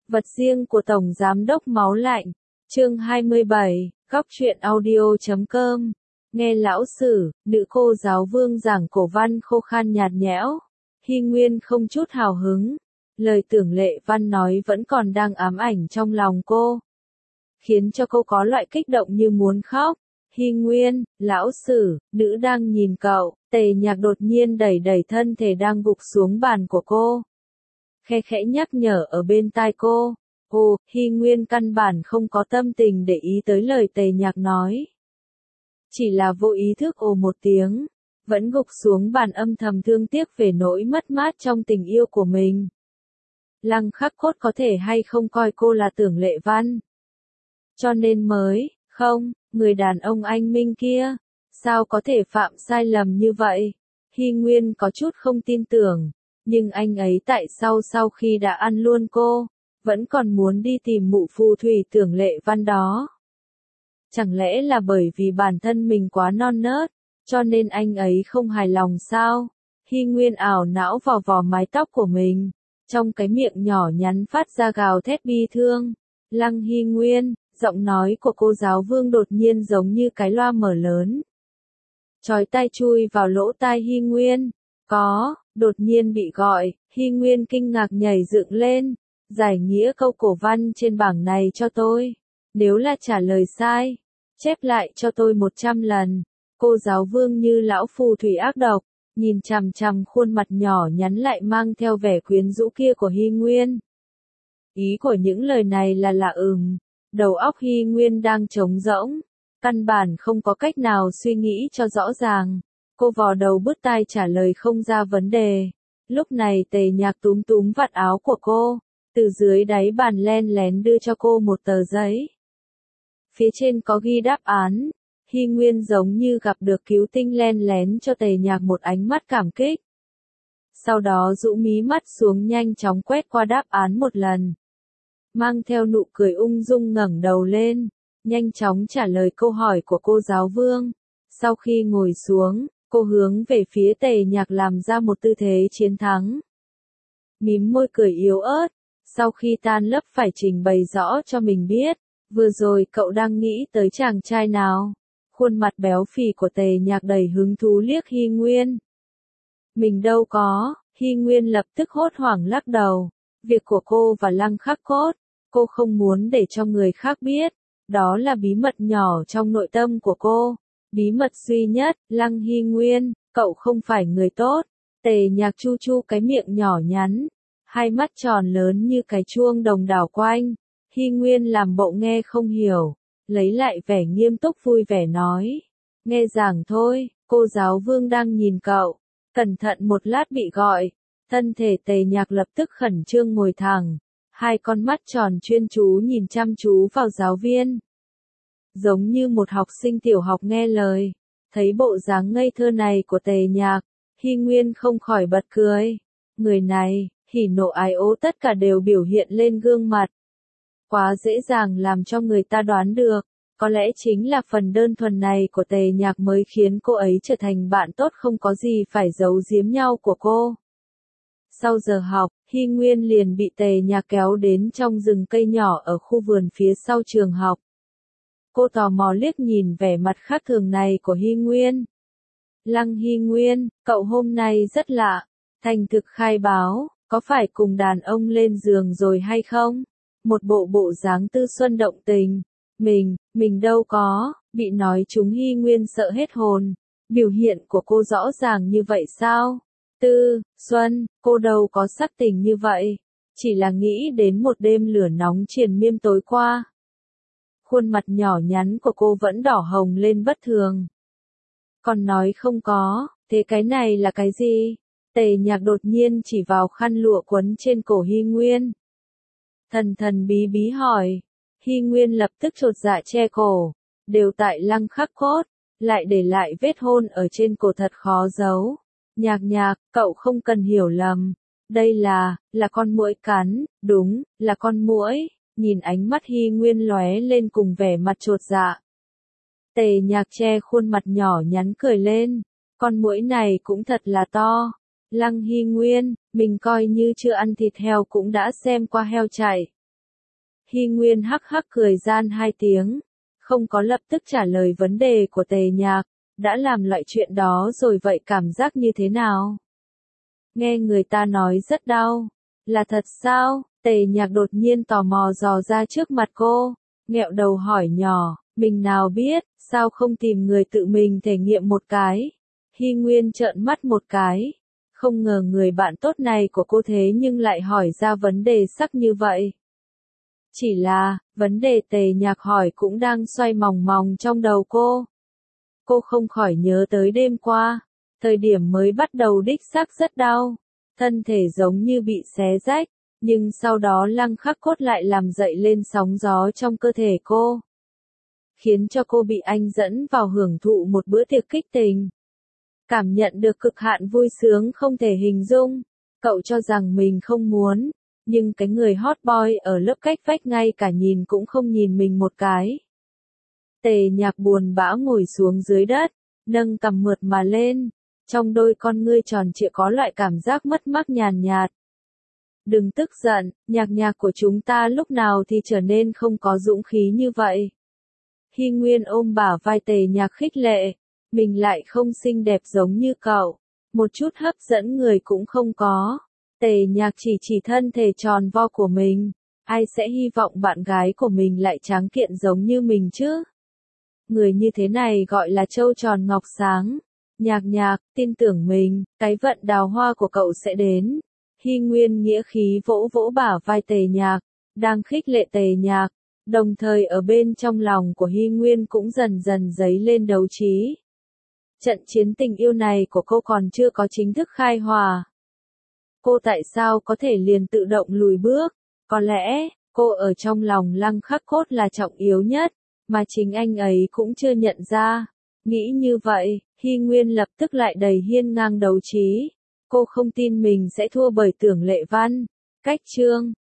Vật riêng của Tổng Giám đốc Máu Lạnh. Chương 27, Góc truyện audio.com. Nghe lão sử, nữ cô giáo Vương giảng cổ văn khô khan nhạt nhẽo. Hy Nguyên không chút hào hứng. Lời tưởng Lệ Văn nói vẫn còn đang ám ảnh trong lòng cô, khiến cho cô có loại kích động như muốn khóc. Hy Nguyên, lão sử, nữ đang nhìn cậu. Tề Nhạc đột nhiên đẩy đẩy thân thể đang gục xuống bàn của cô, khe khẽ nhắc nhở ở bên tai cô. Ồ, Hy Nguyên căn bản không có tâm tình để ý tới lời Tề Nhạc nói, chỉ là vô ý thức ồ một tiếng, vẫn gục xuống bàn âm thầm thương tiếc về nỗi mất mát trong tình yêu của mình. Lăng Khắc Cốt có thể hay không coi cô là Tưởng Lệ Văn, cho nên mới, không, người đàn ông anh minh kia, sao có thể phạm sai lầm như vậy? Hy Nguyên có chút không tin tưởng, nhưng anh ấy tại sao sau khi đã ăn luôn cô, vẫn còn muốn đi tìm mụ phù thủy Tưởng Lệ Văn đó? Chẳng lẽ là bởi vì bản thân mình quá non nớt, cho nên anh ấy không hài lòng sao? Hy Nguyên ảo não vò vò mái tóc của mình, trong cái miệng nhỏ nhắn phát ra gào thét bi thương. Lăng Hy Nguyên, giọng nói của cô giáo Vương đột nhiên giống như cái loa mở lớn, chói tai chui vào lỗ tai Hy Nguyên. Có, đột nhiên bị gọi, Hy Nguyên kinh ngạc nhảy dựng lên. Giải nghĩa câu cổ văn trên bảng này cho tôi. Nếu là trả lời sai, chép lại cho tôi 100 lần. Cô giáo Vương như lão phù thủy ác độc, nhìn chằm chằm khuôn mặt nhỏ nhắn lại mang theo vẻ quyến rũ kia của Hy Nguyên. Ý của những lời này là đầu óc Hy Nguyên đang trống rỗng, căn bản không có cách nào suy nghĩ cho rõ ràng. Cô vò đầu bứt tai trả lời không ra vấn đề. Lúc này Tề Nhạc túm túm vạt áo của cô, từ dưới đáy bàn len lén đưa cho cô một tờ giấy. Phía trên có ghi đáp án. Hy Nguyên giống như gặp được cứu tinh len lén cho Tề Nhạc một ánh mắt cảm kích. Sau đó rũ mí mắt xuống nhanh chóng quét qua đáp án một lần, mang theo nụ cười ung dung ngẩng đầu lên, nhanh chóng trả lời câu hỏi của cô giáo Vương. Sau khi ngồi xuống, cô hướng về phía Tề Nhạc làm ra một tư thế chiến thắng. Mím môi cười yếu ớt, sau khi tan lớp phải trình bày rõ cho mình biết, vừa rồi cậu đang nghĩ tới chàng trai nào? Khuôn mặt béo phì của Tề Nhạc đầy hứng thú liếc Hy Nguyên. Mình đâu có, Hy Nguyên lập tức hốt hoảng lắc đầu. Việc của cô và Lăng Khắc Cốt, cô không muốn để cho người khác biết, đó là bí mật nhỏ trong nội tâm của cô. Bí mật duy nhất. Lăng Hy Nguyên, cậu không phải người tốt. Tề Nhạc chu chu cái miệng nhỏ nhắn, hai mắt tròn lớn như cái chuông đồng đảo quanh. Hy Nguyên làm bộ nghe không hiểu, lấy lại vẻ nghiêm túc vui vẻ nói. Nghe giảng thôi, cô giáo Vương đang nhìn cậu. Cẩn thận một lát bị gọi. Thân thể Tề Nhạc lập tức khẩn trương ngồi thẳng, hai con mắt tròn chuyên chú nhìn chăm chú vào giáo viên, giống như một học sinh tiểu học nghe lời. Thấy bộ dáng ngây thơ này của Tề Nhạc, Hy Nguyên không khỏi bật cười. Người này, hỉ nộ ái ố tất cả đều biểu hiện lên gương mặt, quá dễ dàng làm cho người ta đoán được. Có lẽ chính là phần đơn thuần này của Tề Nhạc mới khiến cô ấy trở thành bạn tốt không có gì phải giấu giếm nhau của cô. Sau giờ học, Hy Nguyên liền bị Tề Nhạc kéo đến trong rừng cây nhỏ ở khu vườn phía sau trường học. Cô tò mò liếc nhìn vẻ mặt khác thường này của Hy Nguyên. Lăng Hy Nguyên, cậu hôm nay rất lạ, thành thực khai báo, có phải cùng đàn ông lên giường rồi hay không? Một bộ dáng tư xuân động tình. Mình đâu có, bị nói chúng Hy Nguyên sợ hết hồn. Biểu hiện của cô rõ ràng như vậy sao? Tư Xuân, cô đâu có sắc tình như vậy, chỉ là nghĩ đến một đêm lửa nóng triền miên tối qua. Khuôn mặt nhỏ nhắn của cô vẫn đỏ hồng lên bất thường. Còn nói không có, thế cái này là cái gì? Tề Nhạc đột nhiên chỉ vào khăn lụa quấn trên cổ Hy Nguyên. Thần bí bí hỏi. Hy Nguyên lập tức chột dạ che cổ. Đều tại Lăng Khắc Cốt, lại để lại vết hôn ở trên cổ thật khó giấu. Nhạc, cậu không cần hiểu lầm. Đây là con muỗi cắn, đúng, là con muỗi. Nhìn ánh mắt Hy Nguyên lóe lên cùng vẻ mặt chột dạ, Tề Nhạc che khuôn mặt nhỏ nhắn cười lên. Con muỗi này cũng thật là to. Lăng Hy Nguyên, mình coi như chưa ăn thịt heo cũng đã xem qua heo chạy. Hy Nguyên hắc hắc cười gian hai tiếng, không có lập tức trả lời vấn đề của Tề Nhạc, đã làm loại chuyện đó rồi vậy cảm giác như thế nào? Nghe người ta nói rất đau, là thật sao? Tề Nhạc đột nhiên tò mò dò ra trước mặt cô, nghẹo đầu hỏi nhỏ, mình nào biết, sao không tìm người tự mình thể nghiệm một cái? Hy Nguyên trợn mắt một cái, không ngờ người bạn tốt này của cô thế nhưng lại hỏi ra vấn đề sắc như vậy. Chỉ là, vấn đề Tề Nhạc hỏi cũng đang xoay mòng mòng trong đầu cô. Cô không khỏi nhớ tới đêm qua, thời điểm mới bắt đầu đích xác rất đau, thân thể giống như bị xé rách, nhưng sau đó Lăng Khắc Cốt lại làm dậy lên sóng gió trong cơ thể cô, khiến cho cô bị anh dẫn vào hưởng thụ một bữa tiệc kích tình. Cảm nhận được cực hạn vui sướng không thể hình dung, cậu cho rằng mình không muốn, nhưng cái người hot boy ở lớp cách vách ngay cả nhìn cũng không nhìn mình một cái. Tề Nhạc buồn bã ngồi xuống dưới đất, nâng cằm mượt mà lên, trong đôi con ngươi tròn trịa có loại cảm giác mất mát nhàn nhạt. Đừng tức giận, Nhạc của chúng ta lúc nào thì trở nên không có dũng khí như vậy. Hy Nguyên ôm bả vai Tề Nhạc khích lệ, mình lại không xinh đẹp giống như cậu, một chút hấp dẫn người cũng không có. Tề Nhạc chỉ thân thể tròn vo của mình, ai sẽ hy vọng bạn gái của mình lại tráng kiện giống như mình chứ? Người như thế này gọi là trâu tròn ngọc sáng. Nhạc, tin tưởng mình, cái vận đào hoa của cậu sẽ đến. Hy Nguyên nghĩa khí vỗ vỗ bả vai Tề Nhạc, đang khích lệ Tề Nhạc, đồng thời ở bên trong lòng của Hy Nguyên cũng dần dần dấy lên đấu trí. Trận chiến tình yêu này của cô còn chưa có chính thức khai hòa. Cô tại sao có thể liền tự động lùi bước? Có lẽ, cô ở trong lòng Lăng Khắc Cốt là trọng yếu nhất, mà chính anh ấy cũng chưa nhận ra. Nghĩ như vậy, Hy Nguyên lập tức lại đầy hiên ngang đấu trí. Cô không tin mình sẽ thua bởi Tưởng Lệ Văn. Cách chương